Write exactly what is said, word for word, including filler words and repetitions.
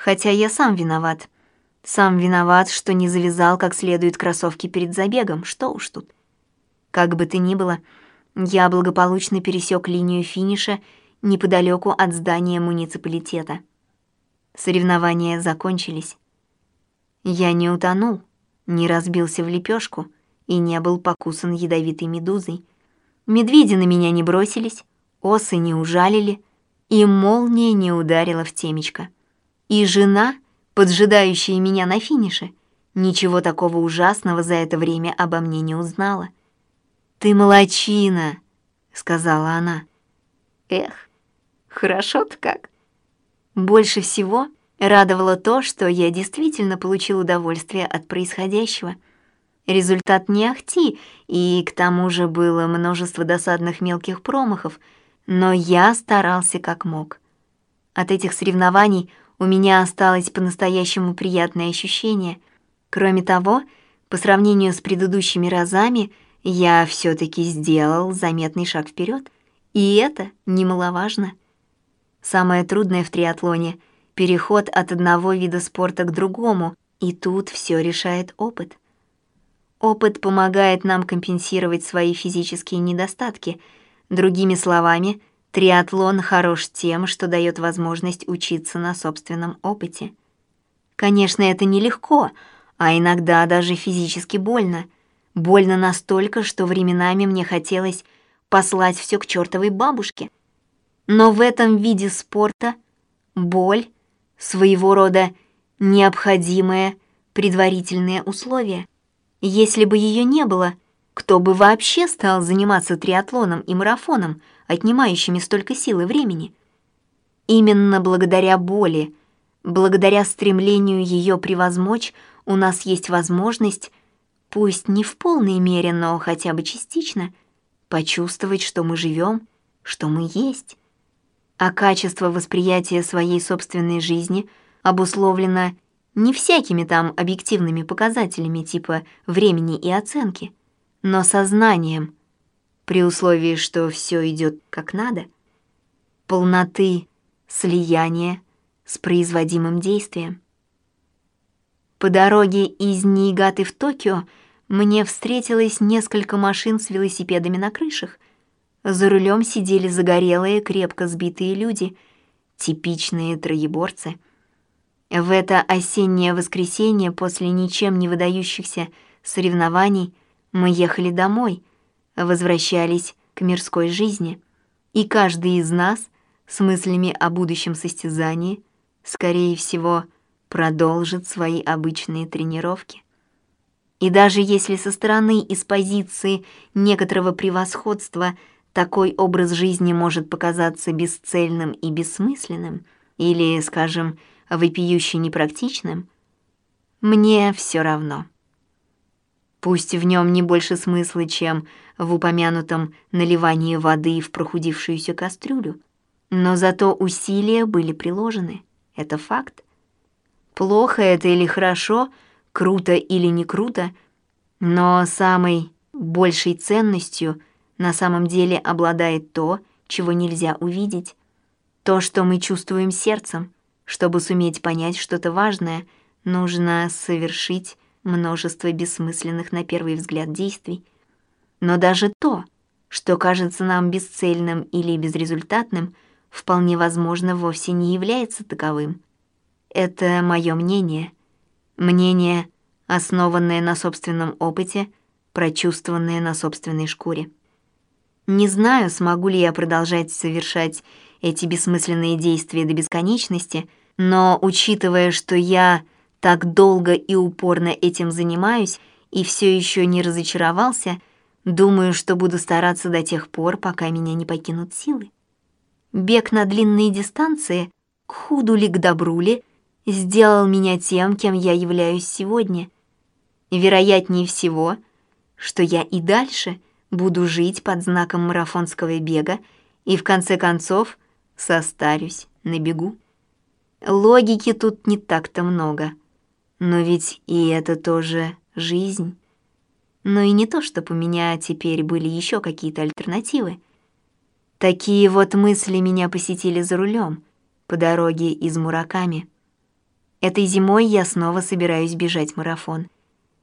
Хотя я сам виноват. Сам виноват, что не завязал как следует кроссовки перед забегом, что уж тут. Как бы то ни было, я благополучно пересек линию финиша неподалеку от здания муниципалитета. Соревнования закончились. Я не утонул, не разбился в лепешку и не был покусан ядовитой медузой. Медведи на меня не бросились, осы не ужалили, и молния не ударила в темечко. И жена, поджидающая меня на финише, ничего такого ужасного за это время обо мне не узнала. «Ты молодчина», — сказала она. Эх, хорошо-то как. Больше всего радовало то, что я действительно получил удовольствие от происходящего. Результат не ахти, и к тому же было множество досадных мелких промахов, но я старался как мог. От этих соревнований у меня осталось по-настоящему приятное ощущение. Кроме того, по сравнению с предыдущими разами, я все-таки сделал заметный шаг вперед, и это немаловажно. Самое трудное в триатлоне — переход от одного вида спорта к другому, и тут все решает опыт. Опыт помогает нам компенсировать свои физические недостатки. Другими словами, триатлон хорош тем, что дает возможность учиться на собственном опыте. Конечно, это нелегко, а иногда даже физически больно. Больно настолько, что временами мне хотелось послать все к чертовой бабушке. Но в этом виде спорта боль — своего рода необходимое предварительное условие. Если бы ее не было, кто бы вообще стал заниматься триатлоном и марафоном, отнимающими столько сил и времени? Именно благодаря боли, благодаря стремлению ее превозмочь, у нас есть возможность, пусть не в полной мере, но хотя бы частично, почувствовать, что мы живем, что мы есть. А качество восприятия своей собственной жизни обусловлено не всякими там объективными показателями типа времени и оценки, но сознанием, при условии, что все идет как надо, полноты слияния с производимым действием. По дороге из Ниигаты в Токио мне встретилось несколько машин с велосипедами на крышах. За рулем сидели загорелые, крепко сбитые люди, типичные троеборцы. В это осеннее воскресенье после ничем не выдающихся соревнований мы ехали домой, возвращались к мирской жизни, и каждый из нас с мыслями о будущем состязании, скорее всего, продолжит свои обычные тренировки. И даже если со стороны из позиции некоторого превосходства такой образ жизни может показаться бесцельным и бессмысленным, или, скажем, вопиюще непрактичным, мне все равно. Пусть в нем не больше смысла, чем в упомянутом наливании воды в прохудившуюся кастрюлю, но зато усилия были приложены. Это факт. Плохо это или хорошо, круто или не круто, но самой большей ценностью на самом деле обладает то, чего нельзя увидеть, то, что мы чувствуем сердцем. Чтобы суметь понять что-то важное, нужно совершить множество бессмысленных на первый взгляд действий. Но даже то, что кажется нам бесцельным или безрезультатным, вполне возможно, вовсе не является таковым. Это мое мнение. Мнение, основанное на собственном опыте, прочувствованное на собственной шкуре. Не знаю, смогу ли я продолжать совершать эти бессмысленные действия до бесконечности, но, учитывая, что я так долго и упорно этим занимаюсь и все еще не разочаровался, думаю, что буду стараться до тех пор, пока меня не покинут силы. Бег на длинные дистанции, к худу ли, к добру ли, сделал меня тем, кем я являюсь сегодня. Вероятнее всего, что я и дальше буду жить под знаком марафонского бега и, в конце концов, состарюсь на бегу. Логики тут не так-то много, но ведь и это тоже жизнь. Но и не то, чтобы у меня теперь были еще какие-то альтернативы. Такие вот мысли меня посетили за рулем по дороге из Мураками. Этой зимой я снова собираюсь бежать марафон.